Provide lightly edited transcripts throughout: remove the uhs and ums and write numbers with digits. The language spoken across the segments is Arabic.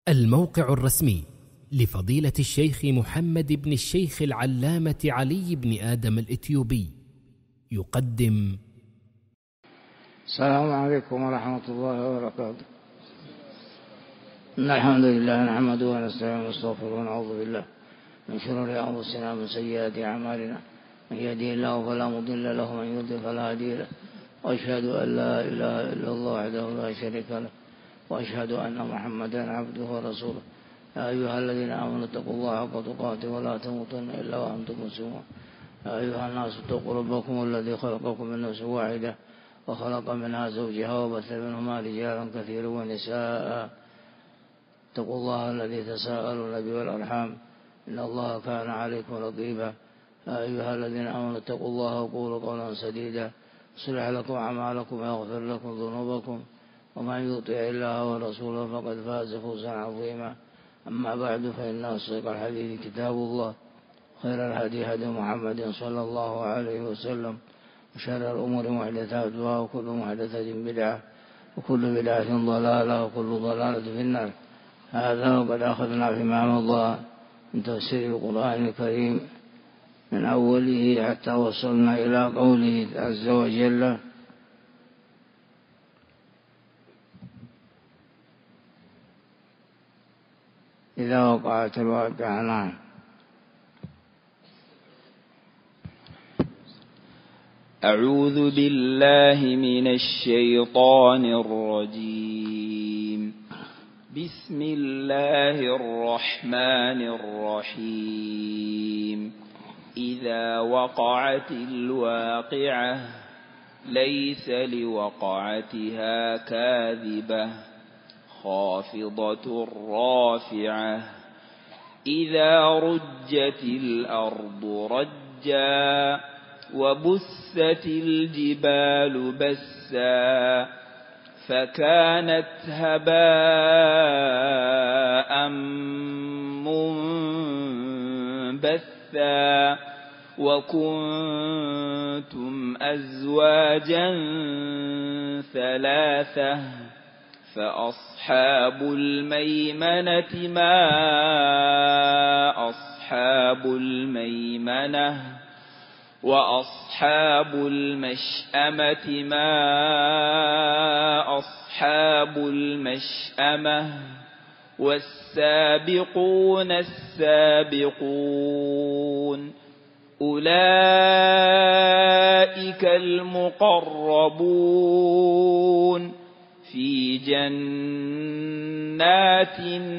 الموقع الرسمي لفضيلة الشيخ محمد بن الشيخ العلامة علي بن آدم الإثيوبي يقدم. السلام عليكم ورحمة الله وبركاته. إن الحمد لله نحمده ونستعينه ونستغفره ونعوذ بالله من شرور أنفسنا ومن سيئات أعمالنا، من يهده الله فلا مضل له ومن يضلل فلا هادي له، وأشهد أن لا إله إلا الله وحده لا شريك له، وأشهد أن محمدا عبده ورسوله. يا أيها الذين آمنوا اتقوا الله حق تقاته ولا تموتن إلا وأنتم مسلمون. يا أيها الناس اتقوا ربكم الذي خلقكم من نفس واحدة وخلق منها زوجها وبث منهما رجالا كثيرا ونساء. اتقوا الله الذي تساءلون به والأرحام إن الله كان عليكم رقيبا. يا أيها الذين آمنوا اتقوا الله وقولوا قولا سديدا يصلح لكم أعمالكم ويغفر لكم ذنوبكم، ومن يطع الله ورسوله فقد فاز فوزا عظيما. أما بعد، فإن أصدق الحديث كتاب الله، خير الهدي هدي محمد صلى الله عليه وسلم، وشر الأمور محدثاتها، وكل محدثة بدعة، وكل بدعة ضلالة، وكل ضلالة في النار. هذا وقد أخذنا فيما مضى من تفسير القرآن الكريم من أوله حتى وصلنا إلى قوله عز وجل: إذا وقعت الواقعة. نعم. أعوذ بالله من الشيطان الرجيم. بسم الله الرحمن الرحيم. إذا وقعت الواقعة ليس لوقعتها كاذبة خافضة رافعة. إذا رجت الأرض رجا وبست الجبال بسا فكانت هباء منبثا وكنتم أزواجا ثلاثة فأصحاب الميمنة ما أصحاب الميمنة، وأصحاب المشأمة ما أصحاب المشأمة، والسابقون السابقون أولئك المقربون في جنات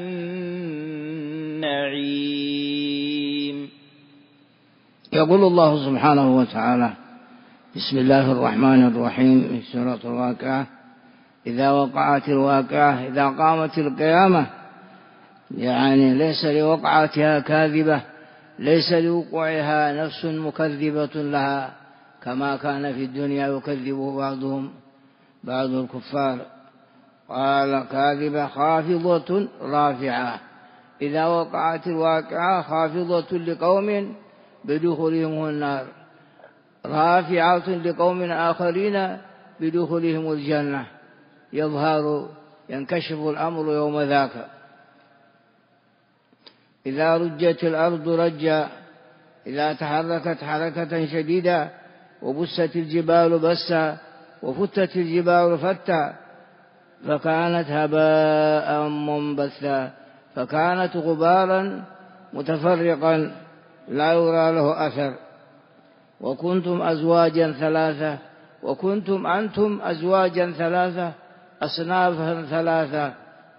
النعيم. يقول الله سبحانه وتعالى: بسم الله الرحمن الرحيم، في سورة الواقعة: إذا وقعت الواقعة، إذا قامت القيامة، يعني ليس لوقعتها كاذبة، ليس لوقوعها نفس مكذبة لها كما كان في الدنيا يكذب بعض الكفار. قال كاذبة خافضة رافعة. إذا وقعت الواقعة خافضة لقوم بدخولهم النار، رافعة لقوم آخرين بدخولهم الجنة. ينكشف الأمر يوم ذاك. إذا رجت الأرض رجا، إذا تحركت حركة شديدة، وبست الجبال بسا، وفتت الجبال فتا، فكانت هباء منبثا، فكانت غبارا متفرقا لا يرى له أثر. وكنتم أزواجا ثلاثة، وكنتم أنتم أزواجا ثلاثة، أصنافا ثلاثة.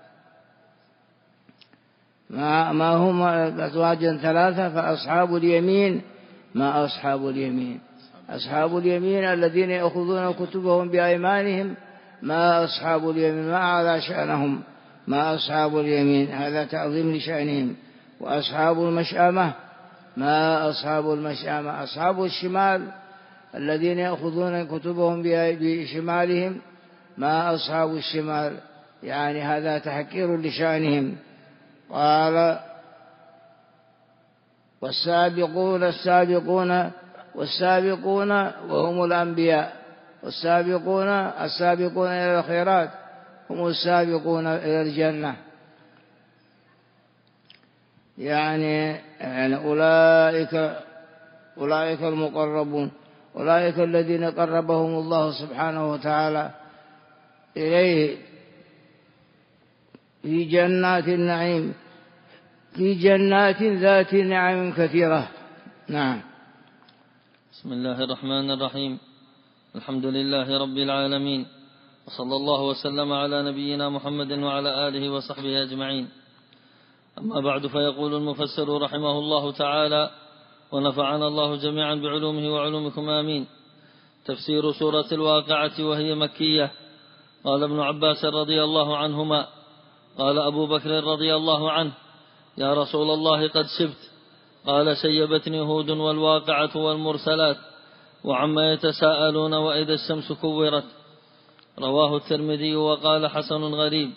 ما هم أزواجا ثلاثة؟ فأصحاب اليمين ما أصحاب اليمين. أصحاب اليمين الذين يأخذون كتبهم بأيمانهم ما أصحاب اليمين، ما على شأنهم ما أصحاب اليمين، هذا تعظيم لشأنهم. وأصحاب المشأمة ما أصحاب المشأمة. أصحاب الشمال الذين يأخذون كتبهم بشمالهم ما أصحاب الشمال، يعني هذا تحقير لشأنهم. قال: والسابقون السابقون، والسابقون وهم الأنبياء، السابقون إلى الخيرات هم السابقون إلى الجنة. يعني أولئك المقربون، أولئك الذين قربهم الله سبحانه وتعالى إليه في جنات النعيم، في جنات ذات نعم كثيرة. نعم. بسم الله الرحمن الرحيم. الحمد لله رب العالمين، وصلى الله وسلم على نبينا محمد وعلى آله وصحبه أجمعين. أما بعد، فيقول المفسر رحمه الله تعالى: ونفعنا الله جميعا بعلومه وعلومكم آمين. تفسير سورة الواقعة وهي مكية. قال ابن عباس رضي الله عنهما: قال أبو بكر رضي الله عنه: يا رسول الله قد شبت. قال: شيبتني هود والواقعة والمرسلات وعما يتساءلون وإذا الشمس كورت. رواه الترمذي وقال: حسن غريب.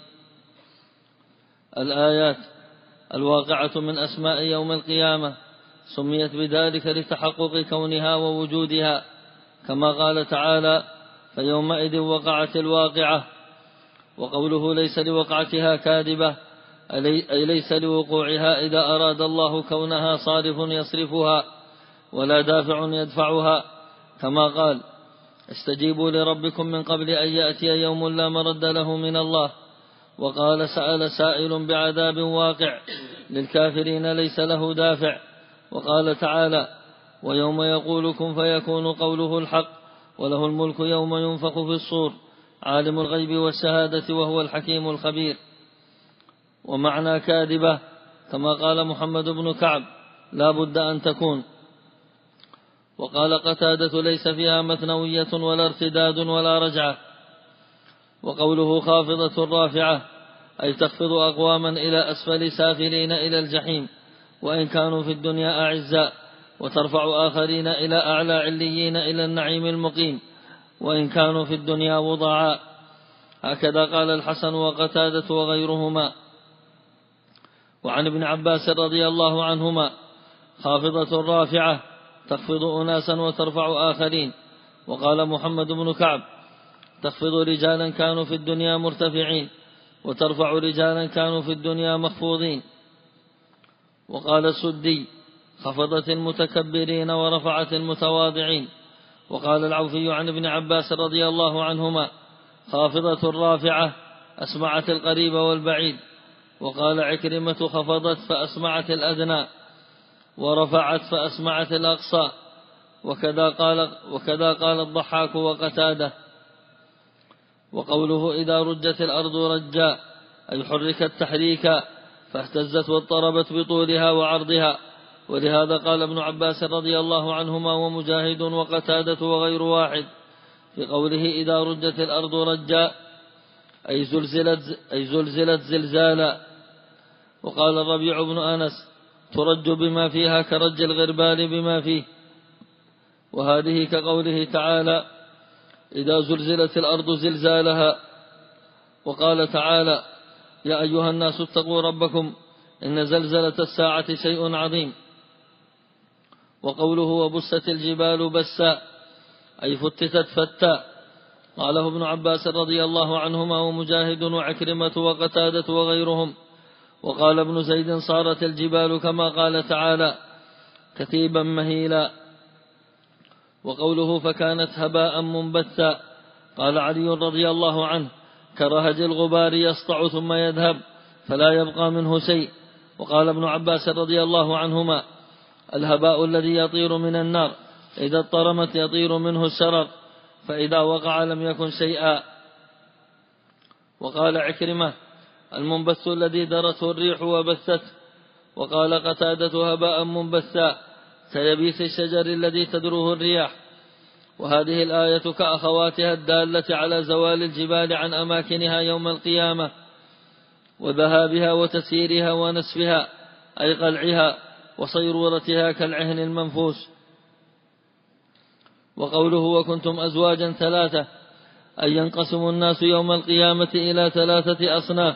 الآيات: الواقعة من أسماء يوم القيامة، سميت بذلك لتحقق كونها ووجودها، كما قال تعالى: فيومئذ وقعت الواقعة. وقوله ليس لوقعتها كاذبة، أي ليس لوقوعها إذا أراد الله كونها صارف يصرفها ولا دافع يدفعها، كما قال: استجيبوا لربكم من قبل أن يأتي يوم لا مرد له من الله. وقال: سأل سائل بعذاب واقع للكافرين ليس له دافع. وقال تعالى: ويوم يقول كن فيكون قوله الحق وله الملك يوم ينفخ في الصور عالم الغيب والشهادة وهو الحكيم الخبير. ومعنى كاذبة كما قال محمد بن كعب: لا بد أن تكون. وقال قتادة: ليس فيها مثنوية ولا ارتداد ولا رجعة. وقوله خافضة رافعة، أي تخفض أقواما إلى أسفل سافلين إلى الجحيم وإن كانوا في الدنيا أعزاء، وترفع آخرين إلى أعلى عليين إلى النعيم المقيم وإن كانوا في الدنيا وضعاء. هكذا قال الحسن وقتادة وغيرهما. وعن ابن عباس رضي الله عنهما: خافضة رافعة تخفض أناسا وترفع آخرين. وقال محمد بن كعب: تخفض رجالا كانوا في الدنيا مرتفعين وترفع رجالا كانوا في الدنيا مخفوضين. وقال السدي: خفضت المتكبرين ورفعت المتواضعين. وقال العوفي عن ابن عباس رضي الله عنهما: خافضة رافعة أسمعت القريب والبعيد. وقال عكرمة: خفضت فأسمعت الأدنى ورفعت فأسمعت الأقصى. وكذا قال الضحاك وقتاده. وقوله إذا رجت الأرض رجا، أي حركت تحريكا فاهتزت واضطربت بطولها وعرضها. ولهذا قال ابن عباس رضي الله عنهما ومجاهد وقتادة وغير واحد في قوله إذا رجت الأرض رجا، أي زلزلت زلزالا. وقال الربيع بن أنس: ترج بما فيها كرج الغربال بما فيه. وهذه كقوله تعالى: إذا زلزلت الأرض زلزالها. وقال تعالى: يا أيها الناس اتقوا ربكم إن زلزلة الساعة شيء عظيم. وقوله وبست الجبال بسا، أي فتتت فتا. قاله ابن عباس رضي الله عنهما ومجاهد وعكرمة وقتادة وغيرهم. وقال ابن زيد: صارت الجبال كما قال تعالى كثيبا مهيلا. وقوله فكانت هباء منبثا، قال علي رضي الله عنه: كرهج الغبار يسطع ثم يذهب فلا يبقى منه شيء. وقال ابن عباس رضي الله عنهما: الهباء الذي يطير من النار إذا اضطرمت يطير منه الشرر، فإذا وقع لم يكن شيئا. وقال عكرمة: المنبث الذي درته الريح وبثته. وقال قتادة: هباء منبثا كيبيس الشجر الذي تدروه الرياح. وهذه الآية كأخواتها الدالة على زوال الجبال عن أماكنها يوم القيامة وذهابها وتسييرها ونسفها، أي قلعها وصيرورتها كالعهن المنفوس. وقوله وكنتم أزواجا ثلاثة، أي ينقسم الناس يوم القيامة إلى 3 أصناف: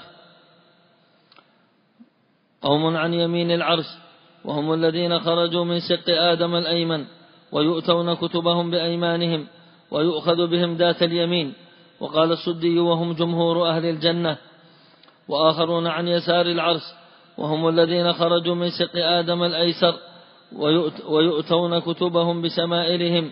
قوم عن يمين العرش وهم الذين خرجوا من شق آدم الأيمن ويؤتون كتبهم بأيمانهم ويؤخذ بهم ذات اليمين. وقال السدي: وهم جمهور أهل الجنة. وآخرون عن يسار العرش وهم الذين خرجوا من شق آدم الأيسر ويؤتون كتبهم بشمائلهم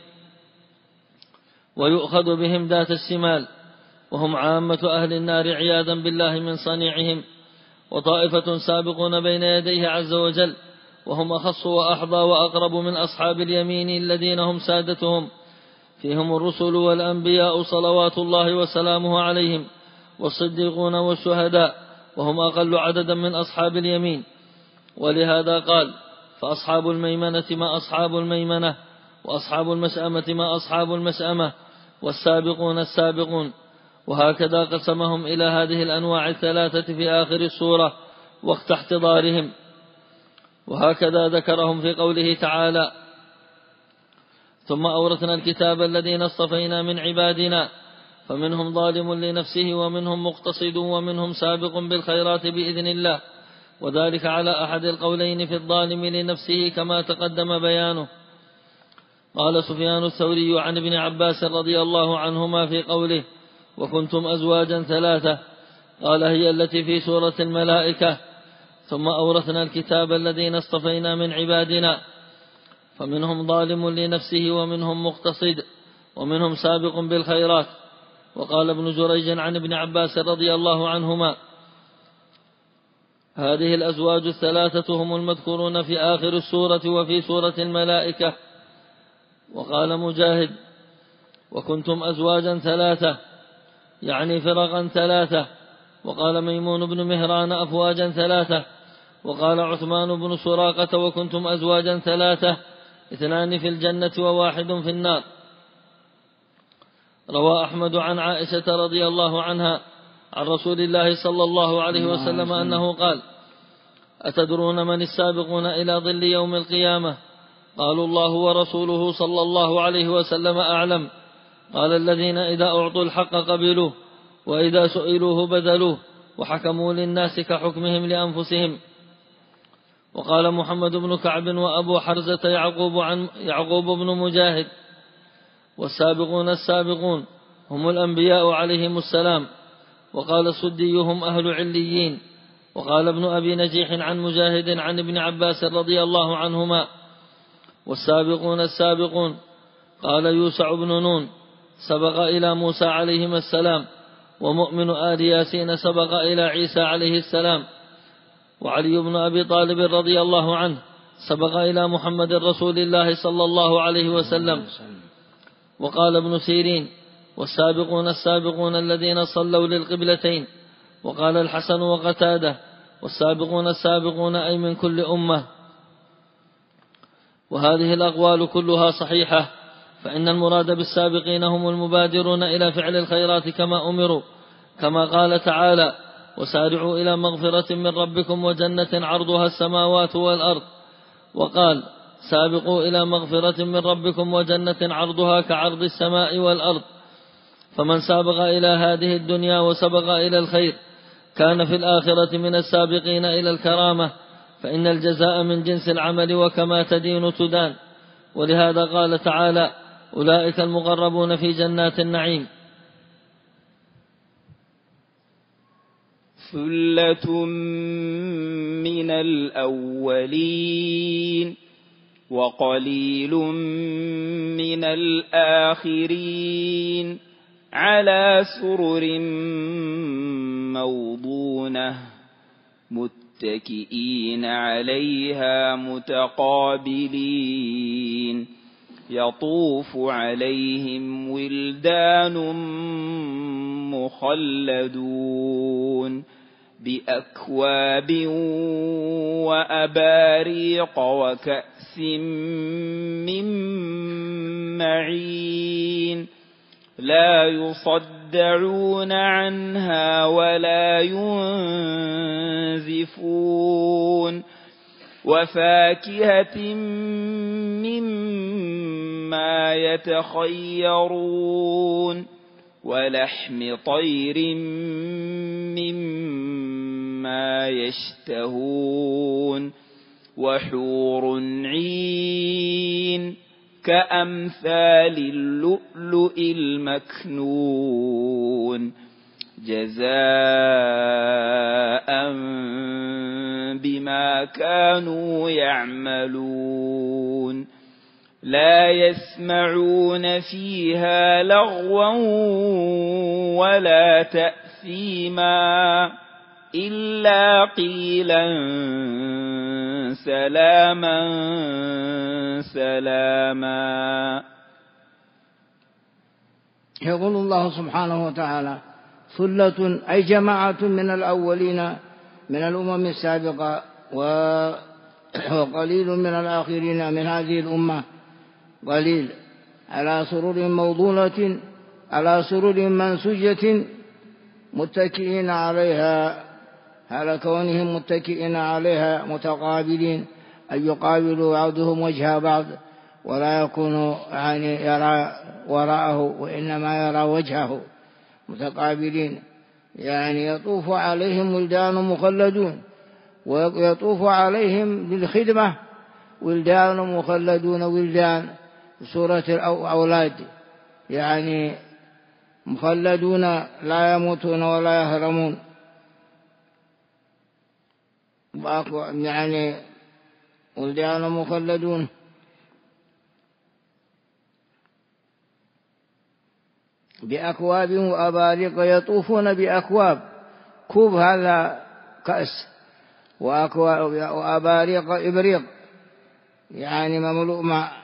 ويؤخذ بهم ذات الشمال، وهم عامة أهل النار عياذا بالله من صنيعهم، وطائفة سابقون بين يديه عز وجل، وهم أخص وأحظى وأقرب من أصحاب اليمين الذين هم سادتهم، فيهم الرسل والأنبياء صلوات الله وسلامه عليهم، والصديقون والشهداء، وهم أقل عددا من أصحاب اليمين. ولهذا قال: فأصحاب الميمنة ما أصحاب الميمنة، وأصحاب المشأمة ما أصحاب المشأمة، والسابقون السابقون. وهكذا قسمهم إلى هذه الأنواع الثلاثة في آخر السورة وقت احتضارهم. وهكذا ذكرهم في قوله تعالى: ثم أورثنا الكتاب الذين اصطفينا من عبادنا فمنهم ظالم لنفسه ومنهم مقتصد ومنهم سابق بالخيرات بإذن الله، وذلك على أحد القولين في الظالم لنفسه كما تقدم بيانه. قال سفيان الثوري عن ابن عباس رضي الله عنهما في قوله: وكنتم أزواجا ثلاثة، قال: هي التي في سورة الملائكة: ثم أورثنا الكتاب الذين اصطفينا من عبادنا فمنهم ظالم لنفسه ومنهم مقتصد ومنهم سابق بالخيرات. وقال ابن جريج عن ابن عباس رضي الله عنهما: هذه الأزواج الثلاثة هم المذكورون في آخر السورة وفي سورة الملائكة. وقال مجاهد: وكنتم أزواجا ثلاثة، يعني فرقا ثلاثة. وقال ميمون بن مهران: أفواجا ثلاثة. وقال عثمان بن سراقة: وكنتم أزواجا ثلاثة، اثنان في الجنة وواحد في النار. روى أحمد عن عائشة رضي الله عنها عن رسول الله صلى الله عليه وسلم أنه قال: أتدرون من السابقون إلى ظل يوم القيامة؟ قالوا: الله ورسوله صلى الله عليه وسلم أعلم. قال: الذين إذا أعطوا الحق قبلوه، وإذا سئلوه بذلوه، وحكموا للناس كحكمهم لأنفسهم. وقال محمد بن كعب وأبو حرزة يعقوب بن مجاهد: والسابقون السابقون هم الأنبياء عليهم السلام. وقال السدي: هم أهل عليين. وقال ابن أبي نجيح عن مجاهد عن ابن عباس رضي الله عنهما: والسابقون السابقون. قال يوسع بن نون: سبق إلى موسى عليهما السلام. ومؤمن آل ياسين سبق إلى عيسى عليه السلام. وعلي بن أبي طالب رضي الله عنه سبق إلى محمد رسول الله صلى الله عليه وسلم. وقال ابن سيرين: والسابقون السابقون الذين صلوا للقبلتين. وقال الحسن وقتاده: والسابقون السابقون أي من كل أمة. وهذه الأقوال كلها صحيحة، فإن المراد بالسابقين هم المبادرون إلى فعل الخيرات كما أمروا، كما قال تعالى: وسارعوا إلى مغفرة من ربكم وجنة عرضها السماوات والأرض. وقال: سابقوا إلى مغفرة من ربكم وجنة عرضها كعرض السماء والأرض. فمن سابق إلى هذه الدنيا وسبق إلى الخير كان في الآخرة من السابقين إلى الكرامة، فإن الجزاء من جنس العمل وكما تدين تدان. ولهذا قال تعالى: أولئك المقربون في جنات النعيم. ثلة من الأولين وقليل من الآخرين على سرر موضونة متكئين عليها متقابلين يطوف عليهم ولدان مخلدون بأكواب وأباريق وكأس من معين لا يصدعون عنها ولا ينزفون وفاكهة مما يتخيرون ولحم طير مما يشتهون وحور عين كأمثال اللؤلؤ المكنون جزاء بما كانوا يعملون لا يسمعون فيها لغوا ولا تأثيما إلا قيلا سلاما سلاما. يقول الله سبحانه وتعالى ثلة أي جماعة من الأولين من الأمم السابقة وقليل من الآخرين من هذه الأمة، قليل على سرر موضونة على سرر منسوجة متكئين عليها، على كونهم متكئين عليها متقابلين أن يقابلوا بعضهم وجه بعض ولا يكون يعني يرى وراءه وإنما يرى وجهه، متقابلين يعني يطوف عليهم ولدان مخلدون ويطوف عليهم بالخدمة ولدان مخلدون، ولدان سورة الأولاد يعني مخلدون لا يموتون ولا يهرمون، يعني ولدان مخلدون بأكواب وأباريق، يطوفون بأكواب، كوب هذا كأس، وأباريق إبريق يعني مملوء ماء،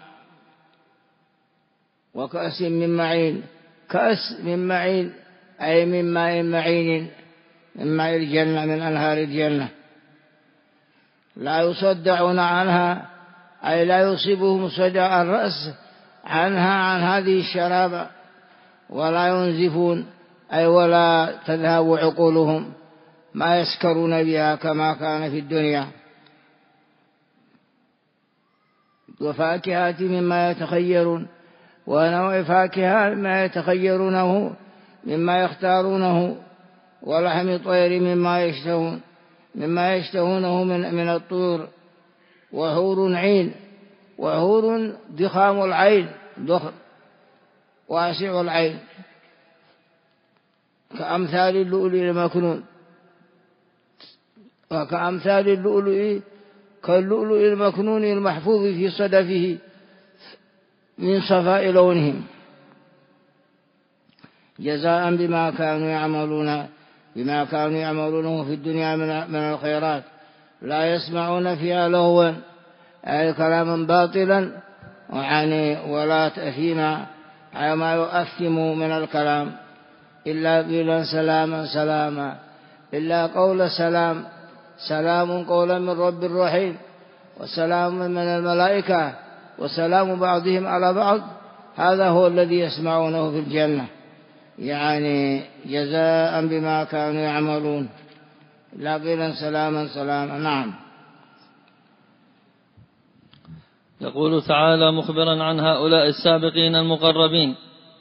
وكأس من معين، كأس من معين أي من ماء معين من ماء الجنة من أنهار الجنة، لا يصدعون عنها أي لا يصيبهم صدع الرأس عنها عن هذه الشرابة، ولا ينزفون أي ولا تذهب عقولهم ما يسكرون بها كما كان في الدنيا، وفاكهة مما يتخيرون ونوع فاكهة ما يتخيرونه مما يختارونه، ولحم طير مما يشتهونه من الطيور، وحور عين، وحور ضخام العين ضخم واسع العين كأمثال اللؤلؤ المكنون، وكأمثال اللؤلؤ كاللؤلؤ المكنون المحفوظ في صدفه من صفاء لونهم، جزاء بما كانوا يعملونه في الدنيا من الخيرات، لا يسمعون فيها لغوا أي كلاما باطلا ولا تأثيما أي ما يؤثم من الكلام، إلا قيلا سلاما سلاما، إلا قول سلام، سلام قولا من رب الرحيم، وسلام من الملائكة، وسلام بعضهم على بعض، هذا هو الذي يسمعونه في الجنة، يعني جزاء بما كانوا يعملون، لا قيلا سلاما سلاما. نعم. يقول تعالى مخبرا عن هؤلاء السابقين المقربين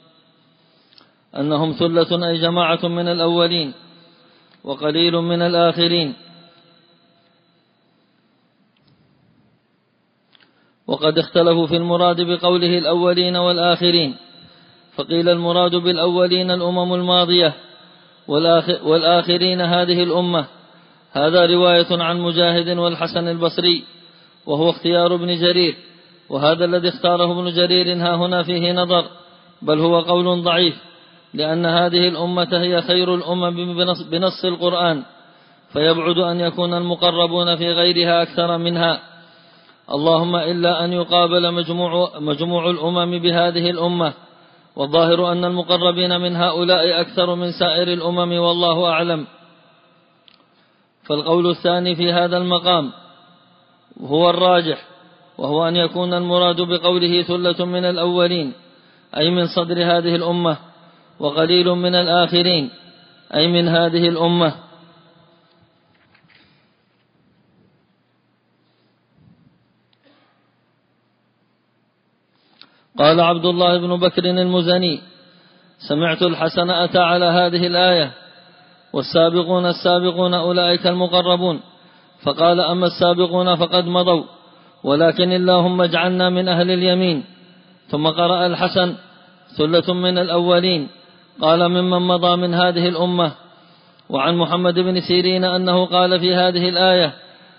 أنهم ثلة أي جماعة من الأولين وقليل من الآخرين، وقد اختلفوا في المراد بقوله الأولين والآخرين، فقيل المراد بالأولين الأمم الماضية والآخرين هذه الأمة، هذا رواية عن مجاهد والحسن البصري وهو اختيار ابن جرير، وهذا الذي اختاره ابن جرير ها هنا فيه نظر، بل هو قول ضعيف، لأن هذه الأمة هي خير الأمم بنص القرآن، فيبعد أن يكون المقربون في غيرها أكثر منها، اللهم إلا أن يقابل مجموع الأمم بهذه الأمة، والظاهر أن المقربين من هؤلاء أكثر من سائر الأمم والله أعلم. فالقول الثاني في هذا المقام هو الراجح، وهو أن يكون المراد بقوله ثلة من الأولين أي من صدر هذه الأمة، وقليل من الآخرين أي من هذه الأمة. قال عبد الله بن بكر المزني: سمعت الحسن أتى على هذه الآية: والسابقون السابقون أولئك المقربون، فقال: أما السابقون فقد مضوا، ولكن اللهم اجعلنا من أهل اليمين. ثم قرأ الحسن: ثلة من الأولين، قال: ممن مضى من هذه الأمة. وعن محمد بن سيرين أنه قال في هذه الآية: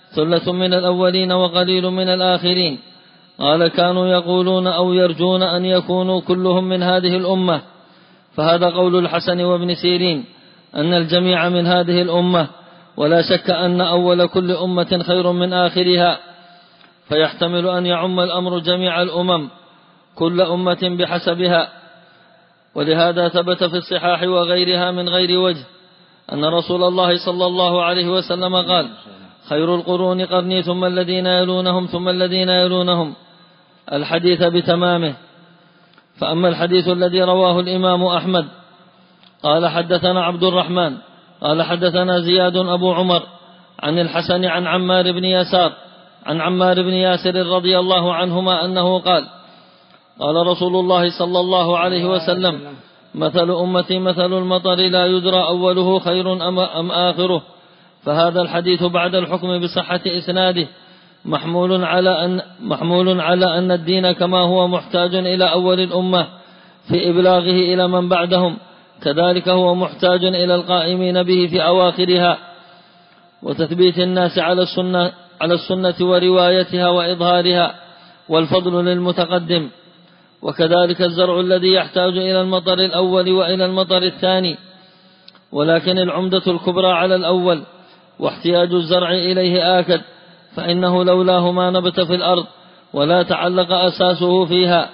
ثلة من الأولين وقليل من الآخرين. قال كانوا يقولون أو يرجون أن يكونوا كلهم من هذه الأمة، فهذا قول الحسن وابن سيرين أن الجميع من هذه الأمة، ولا شك أن أول كل أمة خير من آخرها، فيحتمل أن يعم الأمر جميع الأمم كل أمة بحسبها. ولهذا ثبت في الصحاح وغيرها من غير وجه أن رسول الله صلى الله عليه وسلم قال: خير القرون قرني ثم الذين يلونهم ثم الذين يلونهم، الحديث بتمامه. فأما الحديث الذي رواه الإمام أحمد قال: حدثنا عبد الرحمن قال: حدثنا زياد أبو عمر عن الحسن عن عمار بن يسار عن عمار بن ياسر رضي الله عنهما أنه قال: قال رسول الله صلى الله عليه وسلم: مثل أمتي مثل المطر لا يدرى أوله خير أم آخره. فهذا الحديث بعد الحكم بصحة إسناده محمول على أن الدين كما هو محتاج إلى أول الأمة في إبلاغه إلى من بعدهم، كذلك هو محتاج إلى القائمين به في أواخرها، وتثبيت الناس على السنة وروايتها وإظهارها، والفضل للمتقدم. وكذلك الزرع الذي يحتاج إلى المطر الأول وإلى المطر الثاني، ولكن العمدة الكبرى على الأول، واحتياج الزرع إليه آكد، فإنه لولاه ما نبت في الأرض ولا تعلق أساسه فيها.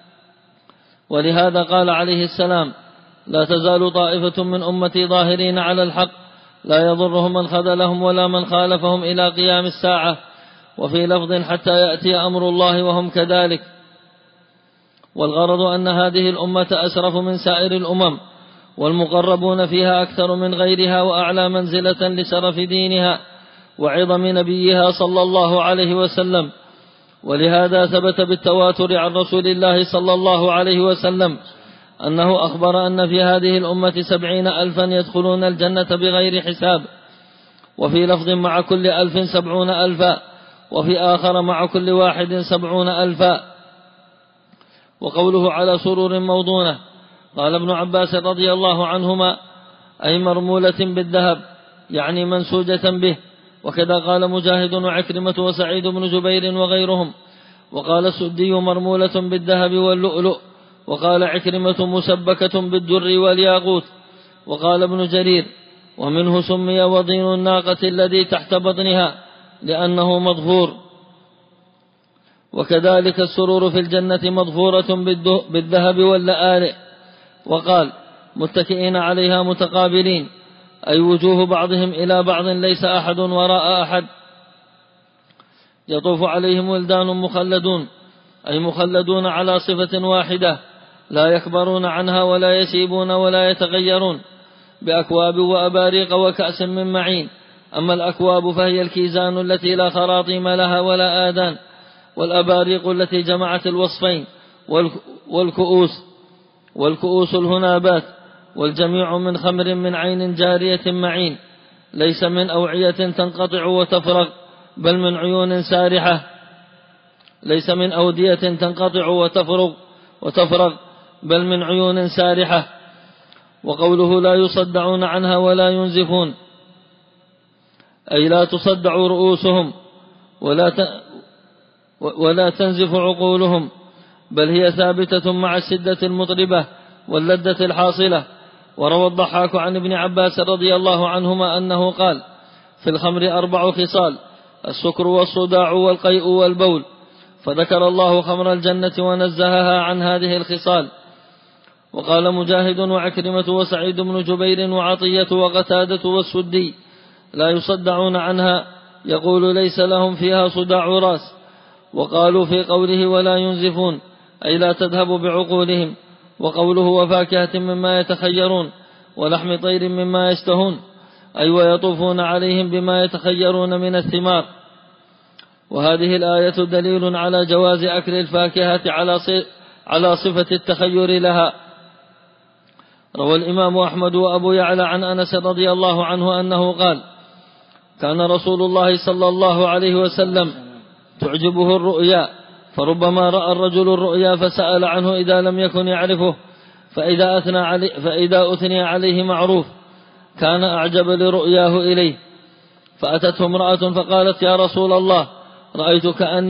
ولهذا قال عليه السلام: لا تزال طائفة من أمتي ظاهرين على الحق لا يضرهم من خذلهم ولا من خالفهم إلى قيام الساعة. وفي لفظ: حتى يأتي أمر الله وهم كذلك. والغرض أن هذه الأمة أشرف من سائر الأمم، والمقربون فيها أكثر من غيرها وأعلى منزلة لشرف دينها وعظم نبيها صلى الله عليه وسلم. ولهذا ثبت بالتواتر عن رسول الله صلى الله عليه وسلم أنه أخبر أن في هذه الأمة 70,000 يدخلون الجنة بغير حساب، وفي لفظ: مع كل 1000 70,000، وفي آخر: مع كل واحد 70,000. وقوله على سرور موضونة، قال ابن عباس رضي الله عنهما: أي مرمولة بالذهب، يعني منسوجة به. وكذا قال مجاهد وعكرمة وسعيد بن جبير وغيرهم. وقال السدي: مرمولة بالذهب واللؤلؤ. وقال عكرمة: مسبكة بالدر والياقوت. وقال ابن جرير: ومنه سمي وضين الناقة الذي تحت بطنها لأنه مضفور. وكذلك السرور في الجنة مضفورة بالذهب واللآلئ. وقال: متكئين عليها متقابلين، أي وجوه بعضهم إلى بعض ليس أحد وراء أحد. يطوف عليهم ولدان مخلدون، أي مخلدون على صفة واحدة لا يكبرون عنها ولا يشيبون ولا يتغيرون، بأكواب وأباريق وكأس من معين. أما الأكواب فهي الكيزان التي لا خراطيم لها ولا آذان، والأباريق التي جمعت الوصفين، والكؤوس الهنابات، والجميع من خمر من عين جارية معين، ليس من أوعية تنقطع وتفرغ بل من عيون سارحة، ليس من أودية تنقطع وتفرغ بل من عيون سارحة. وقوله: لا يصدعون عنها ولا ينزفون، أي لا تصدع رؤوسهم ولا تنزف عقولهم، بل هي ثابتة مع الشدة المطربة واللذة الحاصلة. وروى الضحاك عن ابن عباس رضي الله عنهما أنه قال: في الخمر 4 خصال: السكر والصداع والقيء والبول. فذكر الله خمر الجنة ونزهها عن هذه الخصال. وقال مجاهد وعكرمة وسعيد بن جبير وعطية وقتادة والسدي: لا يصدعون عنها، يقول: ليس لهم فيها صداع راس. وقالوا في قوله: ولا ينزفون، أي لا تذهب بعقولهم. وقوله: وفاكهة مما يتخيرون، ولحم طير مما يشتهون، أي ويطوفون عليهم بما يتخيرون من الثمار. وهذه الآية دليل على جواز أكل الفاكهة على صفة التخير لها. روى الإمام أحمد وأبو يعلى عن أنس رضي الله عنه أنه قال: كان رسول الله صلى الله عليه وسلم تعجبه الرؤيا، فربما رأى الرجل الرؤيا فسأل عنه إذا لم يكن يعرفه، فإذا أثني عليه معروف كان أعجب لرؤياه إليه، فأتته امرأة فقالت: يا رسول الله، رأيت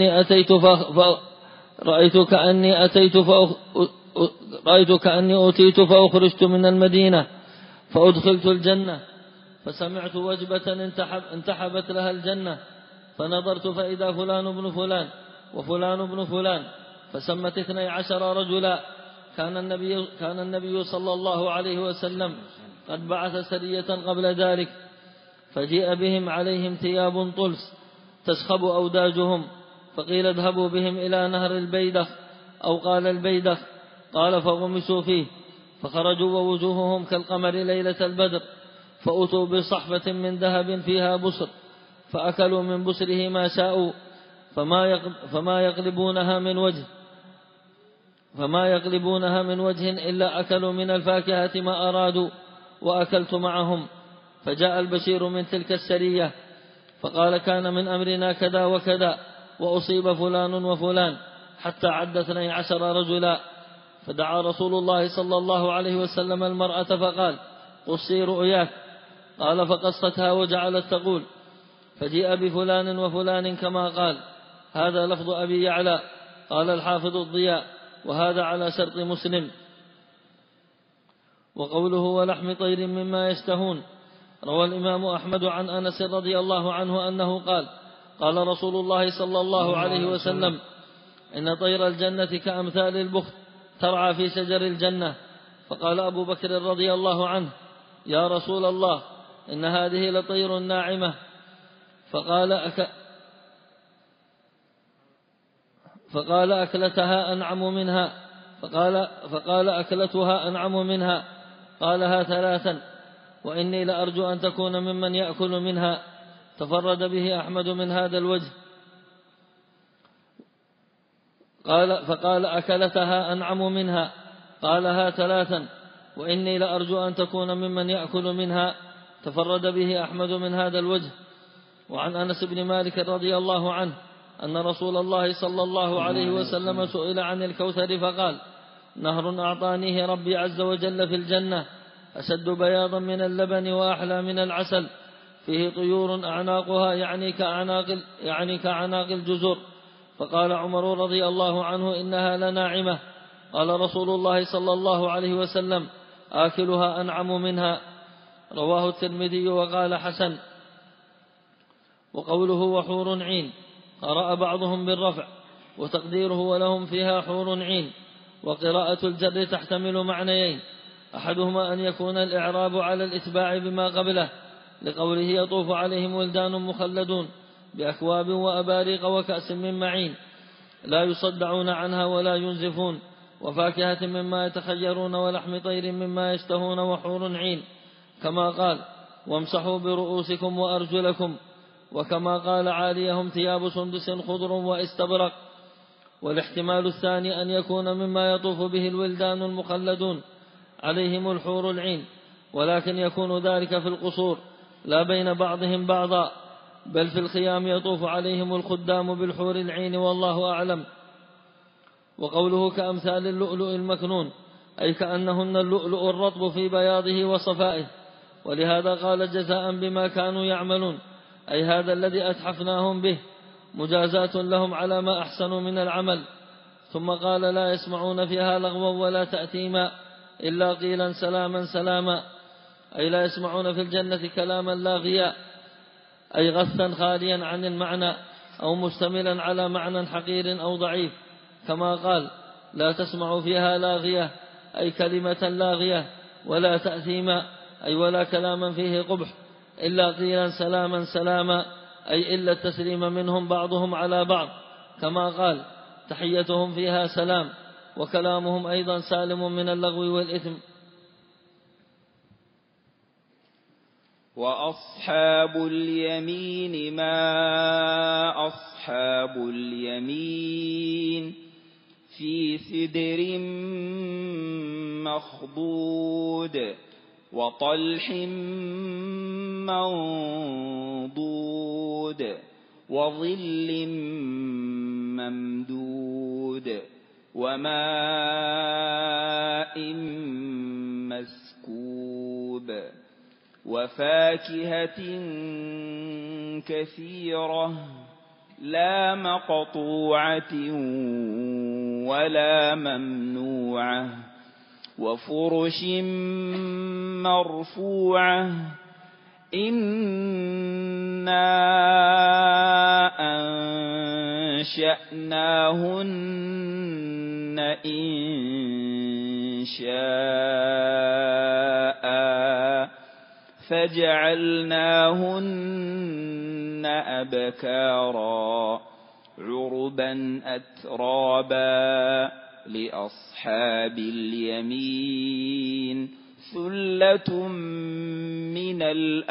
كأني أتيت فأخرجت من المدينة فأدخلت الجنة، فسمعت وجبة انتحبت لها الجنة، فنظرت فإذا فلان بن فلان وفلان بن فلان، فسمت 12 رجلا. كان النبي صلى الله عليه وسلم قد بعث سرية قبل ذلك، فجيء بهم عليهم ثياب طلس تسخب أوداجهم، فقيل: اذهبوا بهم إلى نهر البيدخ، أو قال البيدخ، قال: فغمسوا فيه، فخرجوا ووجوههم كالقمر ليلة البدر، فأتوا بصحفة من ذهب فيها بسر، فأكلوا من بسره ما شاءوا، فما يقلبونها من وجه إلا أكلوا من الفاكهة ما أرادوا، وأكلت معهم. فجاء البشير من تلك السرية فقال: كان من أمرنا كذا وكذا، وأصيب فلان وفلان، حتى عد 12 رجلا. فدعا رسول الله صلى الله عليه وسلم المرأة فقال: قصي رؤياك. قال: فقصتها وجعلت تقول: فجيء بفلان وفلان كما قال. هذا لفظ أبي يعلى. قال الحافظ الضياء: وهذا على شرط مسلم. وقوله: ولحم طير مما يشتهون، روى الإمام أحمد عن أنس رضي الله عنه أنه قال: قال رسول الله صلى الله عليه وسلم: إن طير الجنة كأمثال البخت ترعى في شجر الجنة. فقال أبو بكر رضي الله عنه: يا رسول الله، إن هذه لطير ناعمة. فقال أكلتها أنعم منها. فقال أكلتها أنعم منها. قالها 3: وإني لأرجو أن تكون ممن يأكل منها. تفرد به أحمد من هذا الوجه. فقال أكلتها أنعم منها. قالها 3: وإني لأرجو أن تكون ممن يأكل منها. تفرد به أحمد من هذا الوجه. وعن أنس بن مالك رضي الله عنه أن رسول الله صلى الله عليه وسلم سئل عن الكوثر فقال: نهر أعطانيه ربي عز وجل في الجنة، أشد بياضا من اللبن وأحلى من العسل، فيه طيور أعناقها يعني كأعناق الجزر. فقال عمر رضي الله عنه: إنها لناعمة. قال رسول الله صلى الله عليه وسلم: آكلها أنعم منها. رواه الترمذي وقال حسن. وقوله: وحور عين، قرأ بعضهم بالرفع، وتقديره: ولهم فيها حور عين. وقراءة الجر تحتمل معنيين: أحدهما أن يكون الإعراب على الإتباع بما قبله، لقوله: يطوف عليهم ولدان مخلدون بأكواب وأباريق وكأس من معين لا يصدعون عنها ولا ينزفون، وفاكهة مما يتخيرون، ولحم طير مما يشتهون، وحور عين، كما قال: وامسحوا برؤوسكم وأرجلكم، وكما قال: عاليهم ثياب سندس خضر واستبرق. والاحتمال الثاني أن يكون مما يطوف به الولدان المخلدون عليهم الحور العين، ولكن يكون ذلك في القصور لا بين بعضهم بعضا، بل في الخيام يطوف عليهم الخدام بالحور العين، والله أعلم. وقوله: كأمثال اللؤلؤ المكنون، أي كأنهن اللؤلؤ الرطب في بياضه وصفائه. ولهذا قال: جزاء بما كانوا يعملون، أي هذا الذي أتحفناهم به، مجازاة لهم على ما أحسنوا من العمل. ثم قال: لا يسمعون فيها لغوا ولا تأثيما إلا قيلا سلاما سلاما، أي لا يسمعون في الجنة كلاما لاغيا، أي غثا خاليا عن المعنى، أو مشتملا على معنى حقير أو ضعيف، كما قال: لا تسمع فيها لاغية، أي كلمة لاغية، ولا تأثيما، أي ولا كلاما فيه قبح، إلا قيلا سلاما سلاما، أي إلا التسليم منهم بعضهم على بعض، كما قال: تحيتهم فيها سلام، وكلامهم أيضا سالم من اللغو والإثم. وأصحاب اليمين ما أصحاب اليمين، في سدر مخضود، وطلح منضود، وظل ممدود، وماء مسكوب، وفاكهة كثيرة لا مقطوعة ولا ممنوعة وفرش مرفوعة إنا أنشأناهن إنشاء فجعلناهن أبكارا عربا أترابا لأصحاب اليمين ثلة من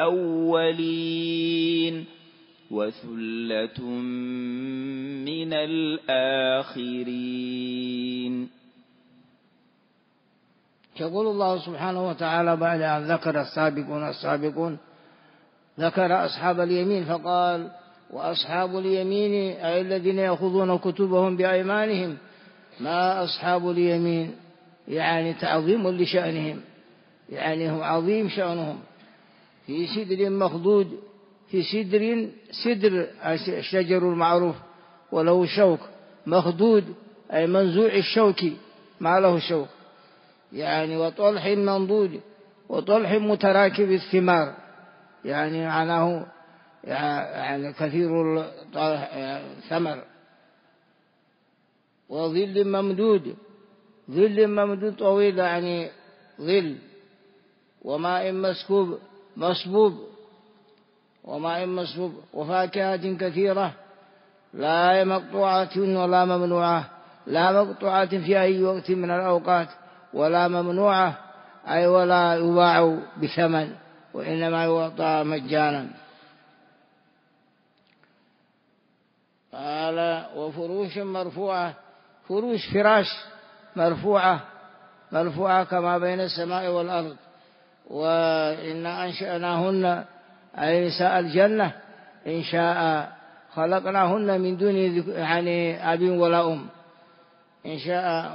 الأولين وثلة من الآخرين. يقول الله سبحانه وتعالى بعد أن ذكر السابقون ذكر أصحاب اليمين فقال وأصحاب اليمين أي الذين يأخذون كتبهم بأيمانهم. ما أصحاب اليمين يعني تعظيم لشأنهم، يعني هم عظيم شأنهم. في سدر مخضود، في سدر الشجر المعروف وله شوك، مخضود أي منزوع الشوك ما له شوك يعني، وطلح منضود وطلح متراكب الثمار يعني معناه يعني كثير الثمر. وظل ممدود، ظل ممدود طويل يعني ظل. وماء مسكوب مصبوب، وماء مسبوب. وفاكهة كثيرة لا مقطوعة ولا ممنوعة، لا مقطوعة في أي وقت من الأوقات ولا ممنوعة أي ولا يباع بثمن وإنما يعطى مجانا. قال وفروش مرفوعة، فروش فراش مرفوعة كما بين السماء والأرض. وإنا أنشأناهن أي نساء الجنة إن شاء خلقناهن من دون يعني أب ولا أم إن شاء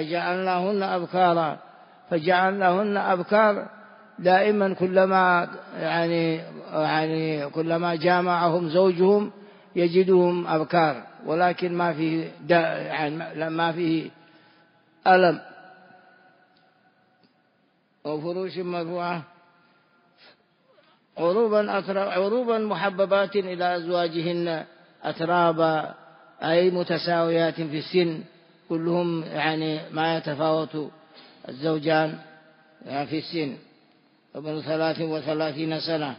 فجعلناهن أبكار دائما كلما جامعهم زوجهم يجدهم أبكار، ولكن ما فيه يعني ما فيه ألم. وفروش مرفوعة عروبا محببات إلى أزواجهن أترابا أي متساويات في السن، كلهم يعني ما يتفاوت الزوجان يعني في السن، ابن 33 سنة.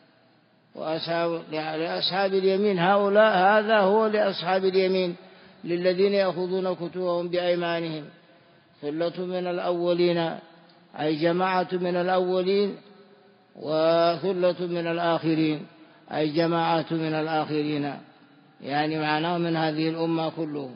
لأصحاب اليمين هؤلاء، هذا هو لأصحاب اليمين للذين يأخذون كتبهم بأيمانهم. ثلة من الأولين أي جماعة من الأولين، وثلة من الآخرين أي جماعة من الآخرين، يعني معناه من هذه الأمة كله.